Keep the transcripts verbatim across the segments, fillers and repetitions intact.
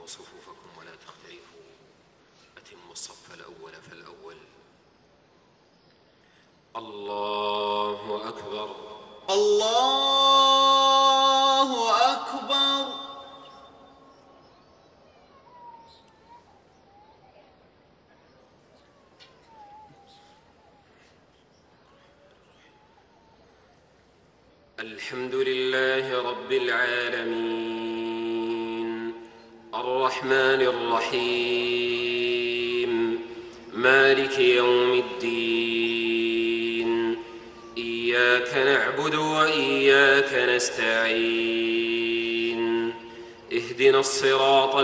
وأقيموا صفوفكم ولا تختلفوا أتموا الصف الأول فالأول. الله أكبر الله أكبر. الحمد لله رب العالمين الرحمن الرحيم مالك يوم الدين. إياك نعبد وإياك نستعين. اهدنا الصراط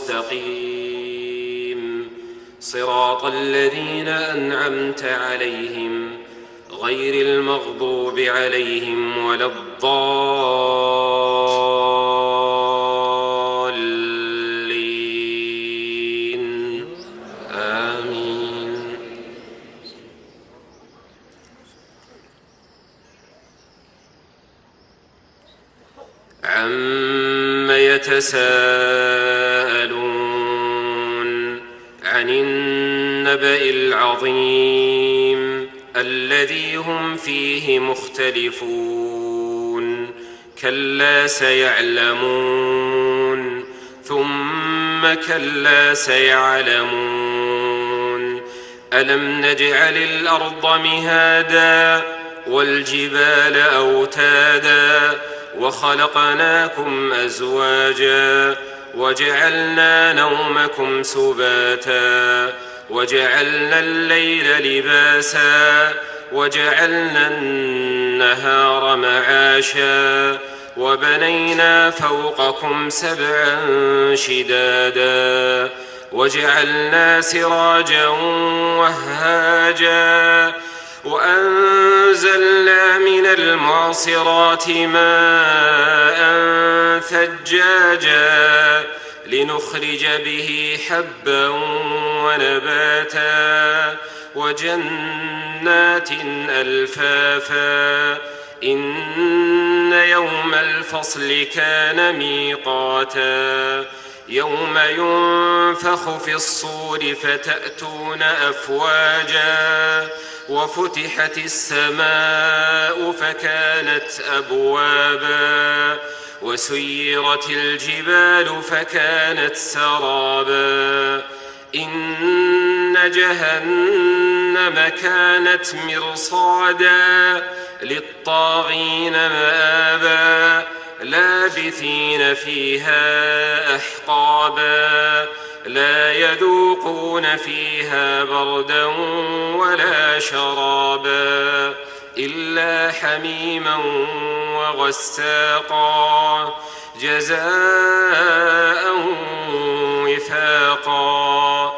المستقيم صراط الذين أنعمت عليهم غير المغضوب عليهم ولا الضالين. آمين. عم يتساءلون عن النبأ العظيم الذي هم فيه مختلفون. كلا سيعلمون ثم كلا سيعلمون. ألم نجعل الأرض مهادا والجبال أوتادا وخلقناكم أزواجا وجعلنا نومكم سباتا وجعلنا الليل لباسا وجعلنا النهار معاشا وبنينا فوقكم سبعا شدادا وجعلنا سراجا وهاجا وأنزلنا من المعصرات ماء ثجاجا لنخرج به حبا ونباتا وجنات ألفافا. إن يوم الفصل كان ميقاتا. يوم ينفخ في الصور فتأتون أفواجا وفتحت السماء فكانت أبوابا وسيرت الجبال فكانت سرابا. إن جهنم كانت مرصادا للطاغين مآبا لابثين فيها أحقابا لا يذوقون فيها بردا ولا شرابا إلا حميما وغساقا جزاء وفاقا.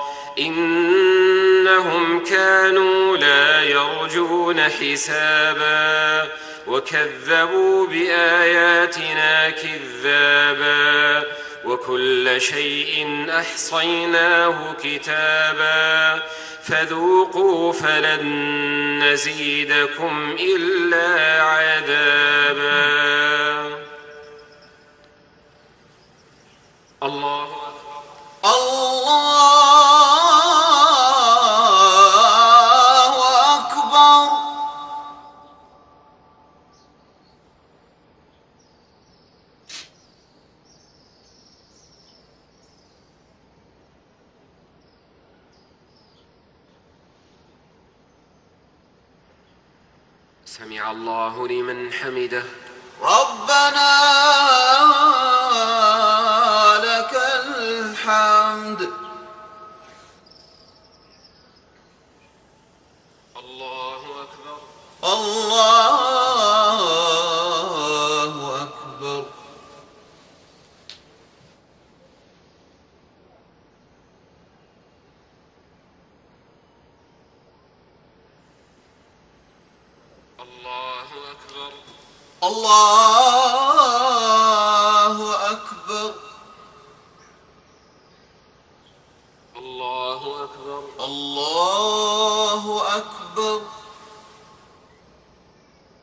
إنهم كانوا لا يرجون حسابا وكذبوا بآياتنا كذابا وكل شيء أحصيناه كتابا فذوقوا فلن نزيدكم إلا عذابا. الله أكبر. الله أكبر. سمع الله لمن حمده. ربنا لك الحمد. الله أكبر. الله أكبر. الله أكبر. الله أكبر. الله أكبر. الله أكبر.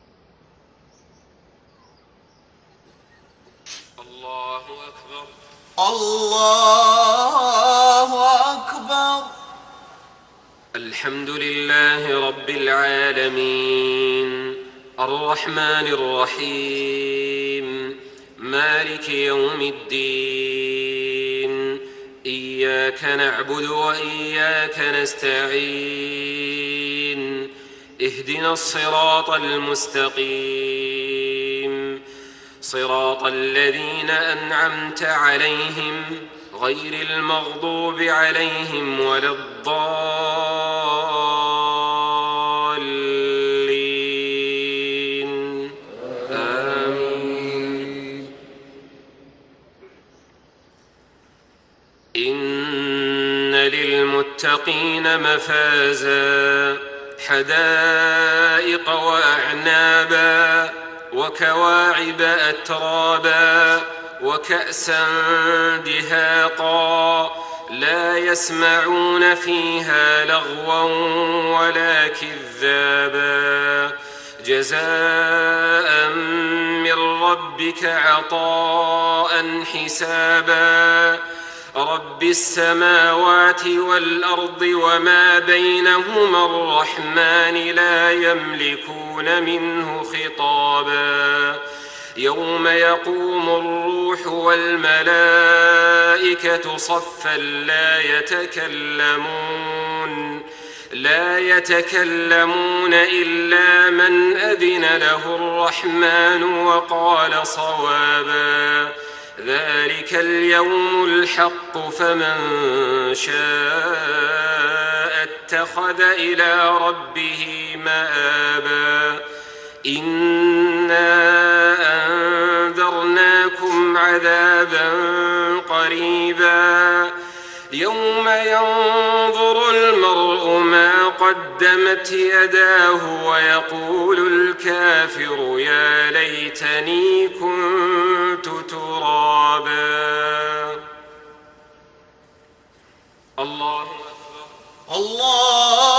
الله أكبر. الله أكبر. الحمد لله رب العالمين الرحمن الرحيم مالك يوم الدين إياك نعبد وإياك نستعين اهدنا الصراط المستقيم صراط الذين أنعمت عليهم غير المغضوب عليهم ولا الضالين آمين. إن للمتقين مفازا حدائق وأعنابا وكواعب أترابا وكأسا دهاقا لا يسمعون فيها لغوا ولا كذابا جزاء من ربك عطاء حسابا رب السماوات والأرض وما بينهما الرحمن لا يملكون منه خطابا يوم يقوم الروح والملائكة صفا لا يتكلمون لا يتكلمون إلا من أذن له الرحمن وقال صوابا ذلك اليوم الحق فمن شاء اتخذ إلى ربه مآبا إنا أنذرناكم عذابا قريبا يوم ينظر المرء ما قدمت يداه ويقول الكافر يا ليتني كنت ترابا. الله أكبر. الله